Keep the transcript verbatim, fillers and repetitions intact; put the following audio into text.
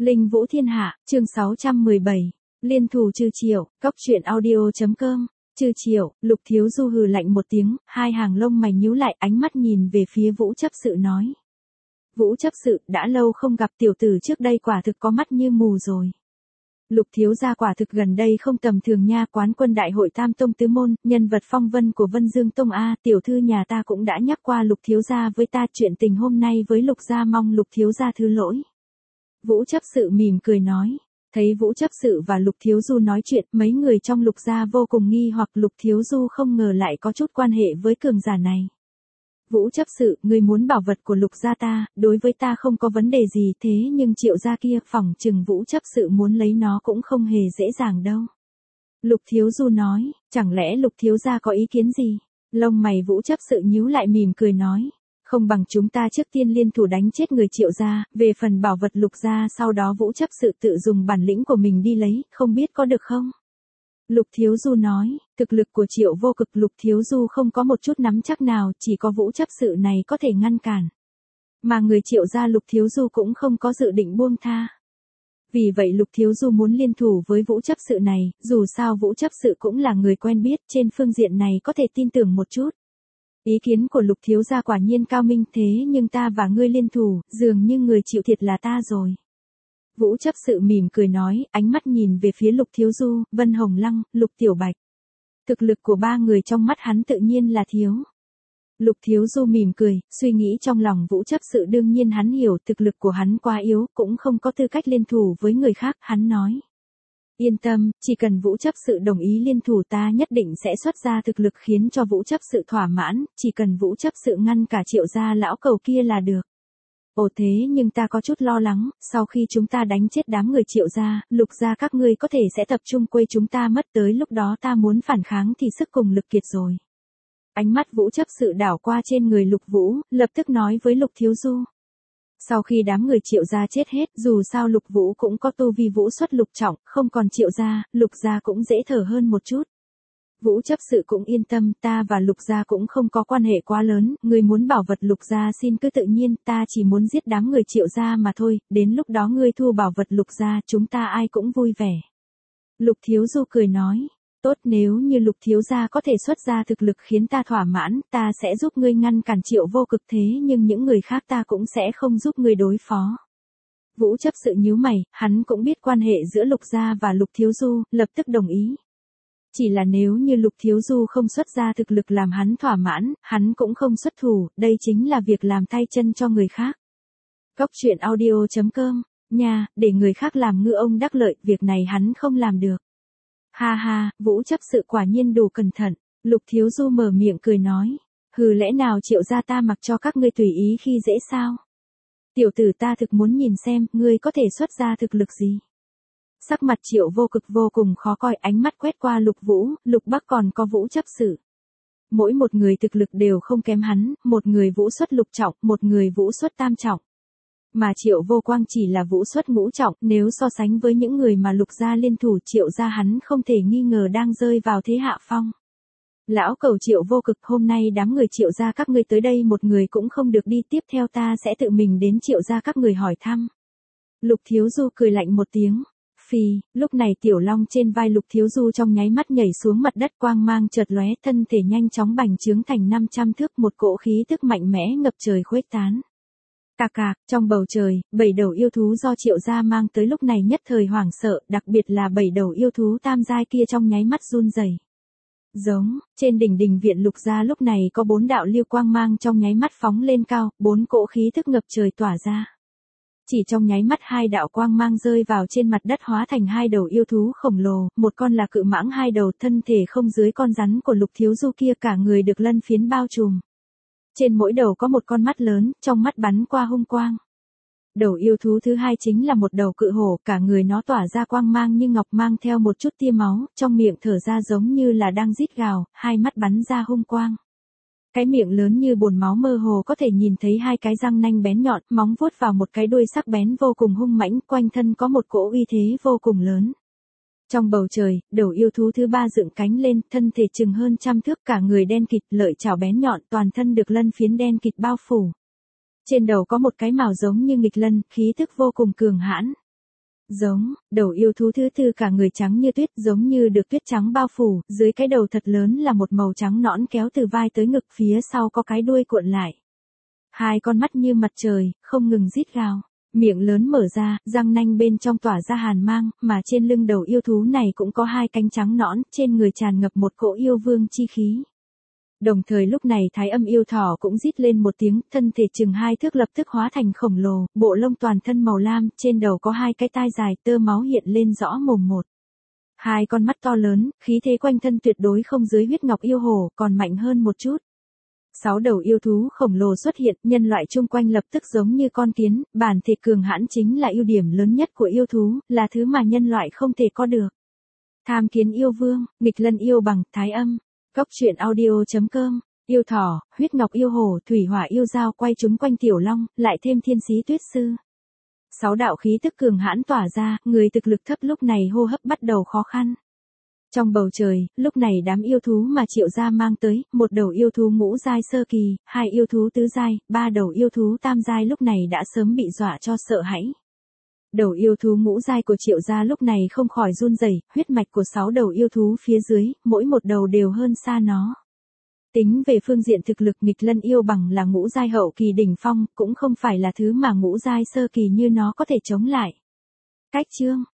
Linh Vũ Thiên Hạ, chương sáu trăm mười bảy. Liên thủ trừ Triệu, Cóc truyện audio.com. Trừ Triệu, Lục Thiếu Du hừ lạnh một tiếng, hai hàng lông mày nhíu lại, ánh mắt nhìn về phía Vũ Chấp Sự nói. Vũ Chấp Sự, đã lâu không gặp, tiểu tử trước đây quả thực có mắt như mù rồi. Lục thiếu gia quả thực gần đây không tầm thường nha, quán quân đại hội Tam Tông Tứ Môn, nhân vật phong vân của Vân Dương Tông a, tiểu thư nhà ta cũng đã nhắc qua Lục thiếu gia với ta, chuyện tình hôm nay với Lục gia mong Lục thiếu gia thứ lỗi. Vũ Chấp Sự mỉm cười nói. Thấy Vũ Chấp Sự và Lục Thiếu Du nói chuyện, mấy người trong Lục gia vô cùng nghi hoặc Lục Thiếu Du không ngờ lại có chút quan hệ với cường giả này. Vũ Chấp Sự, ngươi muốn bảo vật của Lục gia ta, đối với ta không có vấn đề gì, thế nhưng Triệu gia kia, phỏng chừng Vũ Chấp Sự muốn lấy nó cũng không hề dễ dàng đâu. Lục Thiếu Du nói, chẳng lẽ Lục thiếu gia có ý kiến gì? Lông mày Vũ Chấp Sự nhíu lại mỉm cười nói. Không bằng chúng ta trước tiên liên thủ đánh chết người Triệu gia, về phần bảo vật Lục gia sau đó Vũ Chấp Sự tự dùng bản lĩnh của mình đi lấy, không biết có được không? Lục Thiếu Du nói, thực lực của Triệu vô cực, Lục Thiếu Du không có một chút nắm chắc nào, chỉ có Vũ Chấp Sự này có thể ngăn cản. Mà người Triệu gia Lục Thiếu Du cũng không có dự định buông tha. Vì vậy Lục Thiếu Du muốn liên thủ với Vũ Chấp Sự này, dù sao Vũ Chấp Sự cũng là người quen biết, trên phương diện này có thể tin tưởng một chút. Ý kiến của Lục thiếu gia quả nhiên cao minh, thế nhưng ta và ngươi liên thủ, dường như người chịu thiệt là ta rồi. Vũ Chấp Sự mỉm cười nói, ánh mắt nhìn về phía Lục Thiếu Du, Vân Hồng Lăng, Lục Tiểu Bạch. Thực lực của ba người trong mắt hắn tự nhiên là thiếu. Lục Thiếu Du mỉm cười, suy nghĩ trong lòng Vũ Chấp Sự, đương nhiên hắn hiểu thực lực của hắn quá yếu, cũng không có tư cách liên thủ với người khác, hắn nói. Yên tâm, chỉ cần Vũ Chấp Sự đồng ý liên thủ ta nhất định sẽ xuất ra thực lực khiến cho Vũ Chấp Sự thỏa mãn, chỉ cần Vũ Chấp Sự ngăn cả Triệu gia lão cầu kia là được. Ồ thế nhưng ta có chút lo lắng, sau khi chúng ta đánh chết đám người Triệu gia, Lục gia các ngươi có thể sẽ tập trung quây chúng ta mất, tới lúc đó ta muốn phản kháng thì sức cùng lực kiệt rồi. Ánh mắt Vũ Chấp Sự đảo qua trên người Lục Vũ, lập tức nói với Lục Thiếu Du. Sau khi đám người Triệu gia chết hết, dù sao Lục Vũ cũng có tu vi vũ xuất lục trọng, không còn Triệu gia, Lục gia cũng dễ thở hơn một chút. Vũ Chấp Sự cũng yên tâm, ta và Lục gia cũng không có quan hệ quá lớn, ngươi muốn bảo vật Lục gia xin cứ tự nhiên, ta chỉ muốn giết đám người Triệu gia mà thôi, đến lúc đó ngươi thu bảo vật Lục gia, chúng ta ai cũng vui vẻ. Lục Thiếu Du cười nói. Tốt, nếu như Lục thiếu gia có thể xuất ra thực lực khiến ta thỏa mãn, ta sẽ giúp ngươi ngăn cản Triệu vô cực, thế nhưng những người khác ta cũng sẽ không giúp ngươi đối phó. Vũ Chấp Sự nhíu mày, hắn cũng biết quan hệ giữa Lục gia và Lục Thiếu Du, lập tức đồng ý. Chỉ là nếu như Lục Thiếu Du không xuất ra thực lực làm hắn thỏa mãn, hắn cũng không xuất thủ, đây chính là việc làm tay chân cho người khác. Cóc truyện audio.com, nha, để người khác làm ngư ông đắc lợi, việc này hắn không làm được. Ha ha, Vũ Chấp Sự quả nhiên đủ cẩn thận, Lục Thiếu Du mở miệng cười nói. Hừ, lẽ nào Triệu gia ta mặc cho các ngươi tùy ý khi dễ sao? Tiểu tử ta thực muốn nhìn xem, ngươi có thể xuất ra thực lực gì? Sắc mặt Triệu vô cực vô cùng khó coi, ánh mắt quét qua Lục Vũ, Lục Bắc còn có Vũ Chấp Sự. Mỗi một người thực lực đều không kém hắn, một người vũ xuất lục trọng, một người vũ xuất tam trọng. Mà Triệu vô quang chỉ là vũ xuất ngũ trọng, nếu so sánh với những người mà Lục gia liên thủ, Triệu gia hắn không thể nghi ngờ đang rơi vào thế hạ phong. Lão cầu Triệu vô cực, hôm nay đám người Triệu gia các ngươi tới đây một người cũng không được đi, tiếp theo ta sẽ tự mình đến Triệu gia các người hỏi thăm. Lục Thiếu Du cười lạnh một tiếng. Phì, lúc này tiểu long trên vai Lục Thiếu Du trong nháy mắt nhảy xuống mặt đất, quang mang chợt lóe, thân thể nhanh chóng bành trướng thành năm trăm thước, một cỗ khí tức mạnh mẽ ngập trời khuếch tán. Cạc cạc, trong bầu trời, bảy đầu yêu thú do Triệu gia mang tới lúc này nhất thời hoảng sợ, đặc biệt là bảy đầu yêu thú tam giai kia trong nháy mắt run rẩy. Giống, trên đỉnh đình viện Lục gia lúc này có bốn đạo lưu quang mang trong nháy mắt phóng lên cao, bốn cỗ khí tức ngập trời tỏa ra. Chỉ trong nháy mắt hai đạo quang mang rơi vào trên mặt đất hóa thành hai đầu yêu thú khổng lồ, một con là cự mãng, hai đầu thân thể không dưới con rắn của Lục Thiếu Du kia, cả người được lân phiến bao trùm. Trên mỗi đầu có một con mắt lớn, trong mắt bắn qua hung quang. Đầu yêu thú thứ hai chính là một đầu cự hổ, cả người nó tỏa ra quang mang như ngọc, mang theo một chút tia máu, trong miệng thở ra giống như là đang rít gào, hai mắt bắn ra hung quang. Cái miệng lớn như bồn máu, mơ hồ có thể nhìn thấy hai cái răng nanh bén nhọn, móng vuốt vào một cái đuôi sắc bén vô cùng hung mãnh, quanh thân có một cỗ uy thế vô cùng lớn. Trong bầu trời, đầu yêu thú thứ ba dựng cánh lên, thân thể chừng hơn trăm thước, cả người đen kịt, lợi chảo bén nhọn, toàn thân được lân phiến đen kịt bao phủ. Trên đầu có một cái mào giống như nghịch lân, khí tức vô cùng cường hãn. Giống, đầu yêu thú thứ tư cả người trắng như tuyết, giống như được tuyết trắng bao phủ, dưới cái đầu thật lớn là một màu trắng nõn kéo từ vai tới ngực, phía sau có cái đuôi cuộn lại. Hai con mắt như mặt trời, không ngừng rít gào. Miệng lớn mở ra, răng nanh bên trong tỏa ra hàn mang, mà trên lưng đầu yêu thú này cũng có hai cánh trắng nõn, trên người tràn ngập một cỗ yêu vương chi khí. Đồng thời lúc này Thái Âm yêu thỏ cũng rít lên một tiếng, thân thể chừng hai thước lập tức hóa thành khổng lồ, bộ lông toàn thân màu lam, trên đầu có hai cái tai dài, tơ máu hiện lên rõ mồm một. Hai con mắt to lớn, khí thế quanh thân tuyệt đối không dưới huyết ngọc yêu hổ, còn mạnh hơn một chút. Sáu đầu yêu thú khổng lồ xuất hiện, nhân loại chung quanh lập tức giống như con kiến, bản thể cường hãn chính là ưu điểm lớn nhất của yêu thú, là thứ mà nhân loại không thể có được. Tham kiến yêu vương, nghịch lân yêu bằng, Thái Âm. Cốc truyện audio chấm com, yêu thỏ, huyết ngọc yêu hổ, thủy hỏa yêu dao quay chúng quanh tiểu long, lại thêm thiên sĩ tuyết sư. Sáu đạo khí tức cường hãn tỏa ra, người thực lực thấp lúc này hô hấp bắt đầu khó khăn. Trong bầu trời, lúc này đám yêu thú mà Triệu gia mang tới, một đầu yêu thú ngũ giai sơ kỳ, hai yêu thú tứ giai, ba đầu yêu thú tam giai lúc này đã sớm bị dọa cho sợ hãi. Đầu yêu thú ngũ giai của Triệu gia lúc này không khỏi run rẩy, huyết mạch của sáu đầu yêu thú phía dưới, mỗi một đầu đều hơn xa nó. Tính về phương diện thực lực, nghịch lân yêu bằng là ngũ giai hậu kỳ đỉnh phong, cũng không phải là thứ mà ngũ giai sơ kỳ như nó có thể chống lại. Cách chương